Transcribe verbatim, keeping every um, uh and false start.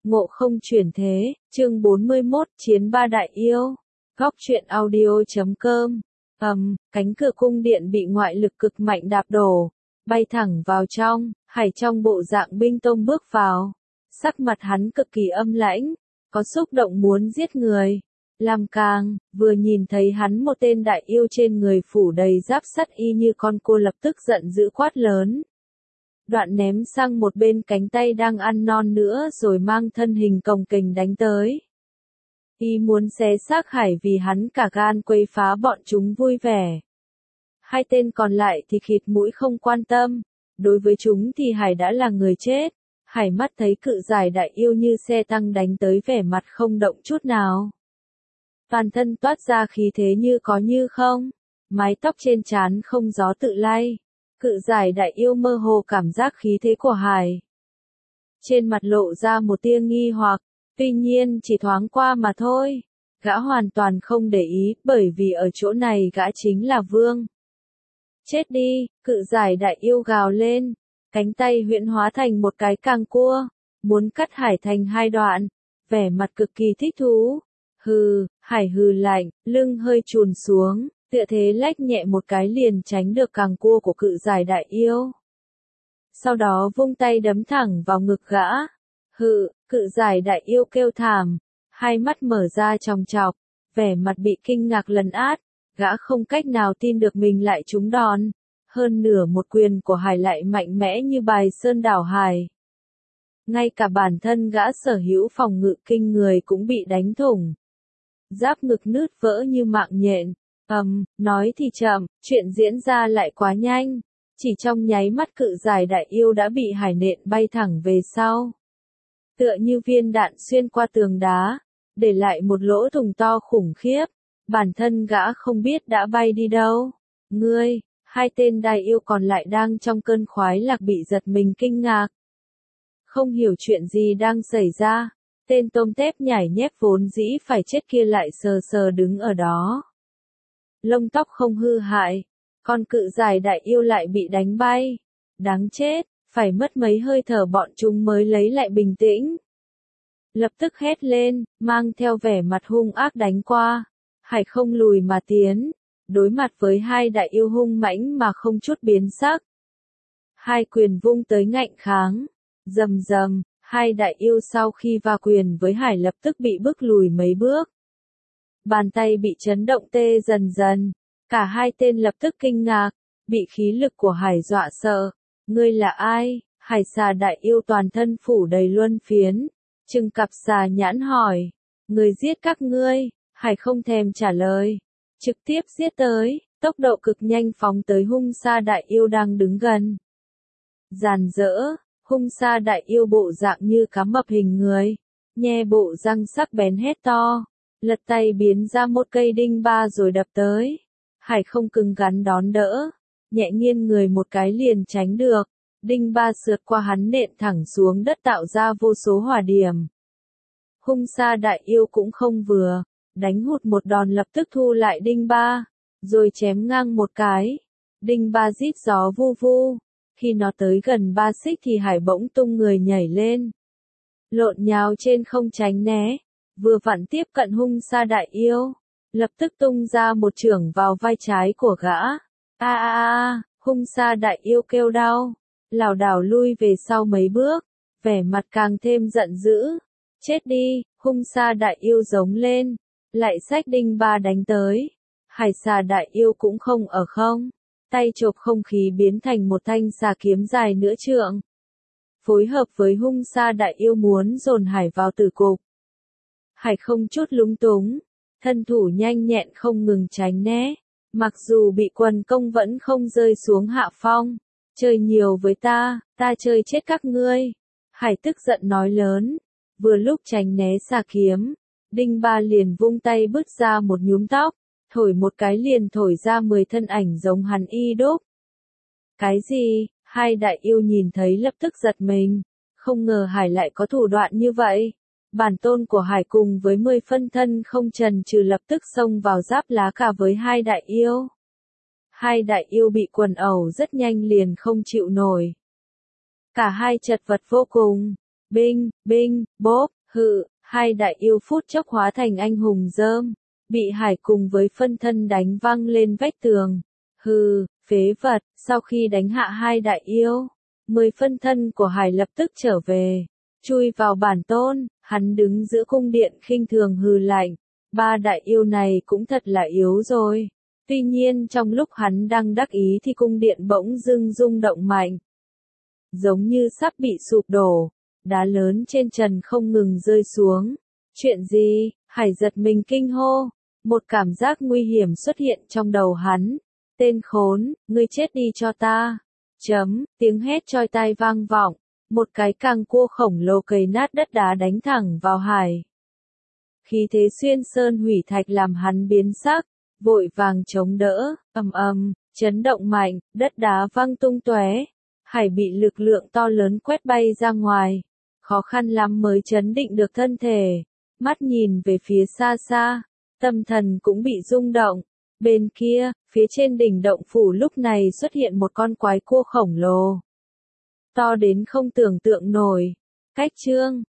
Ngộ không chuyển thế, chương bốn mươi mốt, Chiến ba đại yêu. Góc truyện audio chấm com. Ầm, cánh cửa cung điện bị ngoại lực cực mạnh đạp đổ, bay thẳng vào trong, Hải trong bộ dạng binh tông bước vào. Sắc mặt hắn cực kỳ âm lãnh, có xúc động muốn giết người. Lam Càng, vừa nhìn thấy hắn một tên đại yêu trên người phủ đầy giáp sắt y như con cua lập tức giận dữ quát lớn. Đoạn ném sang một bên cánh tay đang ăn non nữa rồi mang thân hình cồng kềnh đánh tới. Y muốn xé xác Hải vì hắn cả gan quấy phá bọn chúng vui vẻ. Hai tên còn lại thì khịt mũi không quan tâm, đối với chúng thì Hải đã là người chết. Hải mắt thấy cự giải đại yêu như xe tăng đánh tới vẻ mặt không động chút nào. Toàn thân toát ra khí thế như có như không, mái tóc trên trán không gió tự lay. Cự giải đại yêu mơ hồ cảm giác khí thế của Hải. Trên mặt lộ ra một tia nghi hoặc, tuy nhiên chỉ thoáng qua mà thôi. Gã hoàn toàn không để ý, bởi vì ở chỗ này gã chính là vương. Chết đi, cự giải đại yêu gào lên, cánh tay huyễn hóa thành một cái càng cua, muốn cắt Hải thành hai đoạn, vẻ mặt cực kỳ thích thú. Hừ, Hải hừ lạnh, lưng hơi chùn xuống. Tựa thế lách nhẹ một cái liền tránh được càng cua của cự giải đại yêu. Sau đó vung tay đấm thẳng vào ngực gã. Hự, cự giải đại yêu kêu thảm, hai mắt mở ra tròng trọc, vẻ mặt bị kinh ngạc lấn át, gã không cách nào tin được mình lại trúng đòn. Hơn nửa một quyền của Hải lại mạnh mẽ như bài sơn đảo hải. Ngay cả bản thân gã sở hữu phòng ngự kinh người cũng bị đánh thủng. Giáp ngực nứt vỡ như mạng nhện. Ầm, um, nói thì chậm, chuyện diễn ra lại quá nhanh. Chỉ trong nháy mắt cự giải đại yêu đã bị Hải nện bay thẳng về sau. Tựa như viên đạn xuyên qua tường đá, để lại một lỗ thủng to khủng khiếp. Bản thân gã không biết đã bay đi đâu. Ngươi, hai tên đại yêu còn lại đang trong cơn khoái lạc bị giật mình kinh ngạc. Không hiểu chuyện gì đang xảy ra, tên tôm tép nhảy nhép vốn dĩ phải chết kia lại sờ sờ đứng ở đó. Lông tóc không hư hại, con cự giải đại yêu lại bị đánh bay. Đáng chết, phải mất mấy hơi thở bọn chúng mới lấy lại bình tĩnh. Lập tức hét lên, mang theo vẻ mặt hung ác đánh qua. Hải không lùi mà tiến, đối mặt với hai đại yêu hung mãnh mà không chút biến sắc. Hai quyền vung tới ngạnh kháng, rầm rầm, hai đại yêu sau khi va quyền với Hải lập tức bị bức lùi mấy bước. Bàn tay bị chấn động tê dần dần, cả hai tên lập tức kinh ngạc, bị khí lực của Hải dọa sợ. Ngươi là ai? Hải xà đại yêu toàn thân phủ đầy luân phiến, trừng cặp xà nhãn hỏi. Người giết các ngươi, Hải không thèm trả lời, trực tiếp giết tới, tốc độ cực nhanh phóng tới hung sa đại yêu đang đứng gần. Ràn rỡ, hung sa đại yêu bộ dạng như cá mập hình người, nhe bộ răng sắc bén hét to. Lật tay biến ra một cây đinh ba rồi đập tới. Hải không cứng rắn đón đỡ, nhẹ nghiêng người một cái liền tránh được. Đinh ba sượt qua hắn nện thẳng xuống đất tạo ra vô số hỏa điểm. Hung sa đại yêu cũng không vừa, đánh hụt một đòn lập tức thu lại đinh ba, rồi chém ngang một cái. Đinh ba rít gió vu vu, khi nó tới gần ba xích thì Hải bỗng tung người nhảy lên. Lộn nhào trên không tránh né. Vừa vặn tiếp cận hung sa đại yêu, lập tức tung ra một chưởng vào vai trái của gã. A a a, hung sa đại yêu kêu đau, lảo đảo lui về sau mấy bước, vẻ mặt càng thêm giận dữ. Chết đi, hung sa đại yêu giống lên, lại xách đinh ba đánh tới. Hải xà đại yêu cũng không ở không, tay chộp không khí biến thành một thanh xà kiếm dài nửa trượng. Phối hợp với hung sa đại yêu muốn dồn Hải vào tử cục. Hải không chút lúng túng, thân thủ nhanh nhẹn không ngừng tránh né, mặc dù bị quần công vẫn không rơi xuống hạ phong. Chơi nhiều với ta, ta chơi chết các ngươi. Hải tức giận nói lớn, vừa lúc tránh né xà kiếm, đinh ba liền vung tay bứt ra một nhúm tóc, thổi một cái liền thổi ra mười thân ảnh giống hắn y đúc. Cái gì? Hai đại yêu nhìn thấy lập tức giật mình, không ngờ Hải lại có thủ đoạn như vậy. Bản tôn của Hải cùng với mười phân thân không chần chừ lập tức xông vào giáp lá cả với hai đại yêu. Hai đại yêu bị quần ẩu rất nhanh liền không chịu nổi. Cả hai chật vật vô cùng, binh, binh, bốp, Hự, hai đại yêu phút chốc hóa thành anh hùng dơm, bị Hải cùng với phân thân đánh văng lên vách tường. Hừ, phế vật, sau khi đánh hạ hai đại yêu, mười phân thân của Hải lập tức trở về, chui vào bản tôn, hắn đứng giữa cung điện khinh thường hừ lạnh. Ba đại yêu này cũng thật là yếu rồi. Tuy nhiên trong lúc hắn đang đắc ý thì cung điện bỗng dưng rung động mạnh. Giống như sắp bị sụp đổ, đá lớn trên trần không ngừng rơi xuống. Chuyện gì? Hải giật mình kinh hô. Một cảm giác nguy hiểm xuất hiện trong đầu hắn. Tên khốn, ngươi chết đi cho ta. Chấm, tiếng hét choi tai vang vọng. Một cái càng cua khổng lồ cầy nát đất đá đánh thẳng vào Hải. Khí thế xuyên sơn hủy thạch làm hắn biến sắc, vội vàng chống đỡ, ầm ầm, chấn động mạnh, đất đá văng tung tóe. Hải bị lực lượng to lớn quét bay ra ngoài, khó khăn lắm mới chấn định được thân thể, mắt nhìn về phía xa xa, tâm thần cũng bị rung động. Bên kia, phía trên đỉnh động phủ lúc này xuất hiện một con quái cua khổng lồ, to đến không tưởng tượng nổi. Cách chương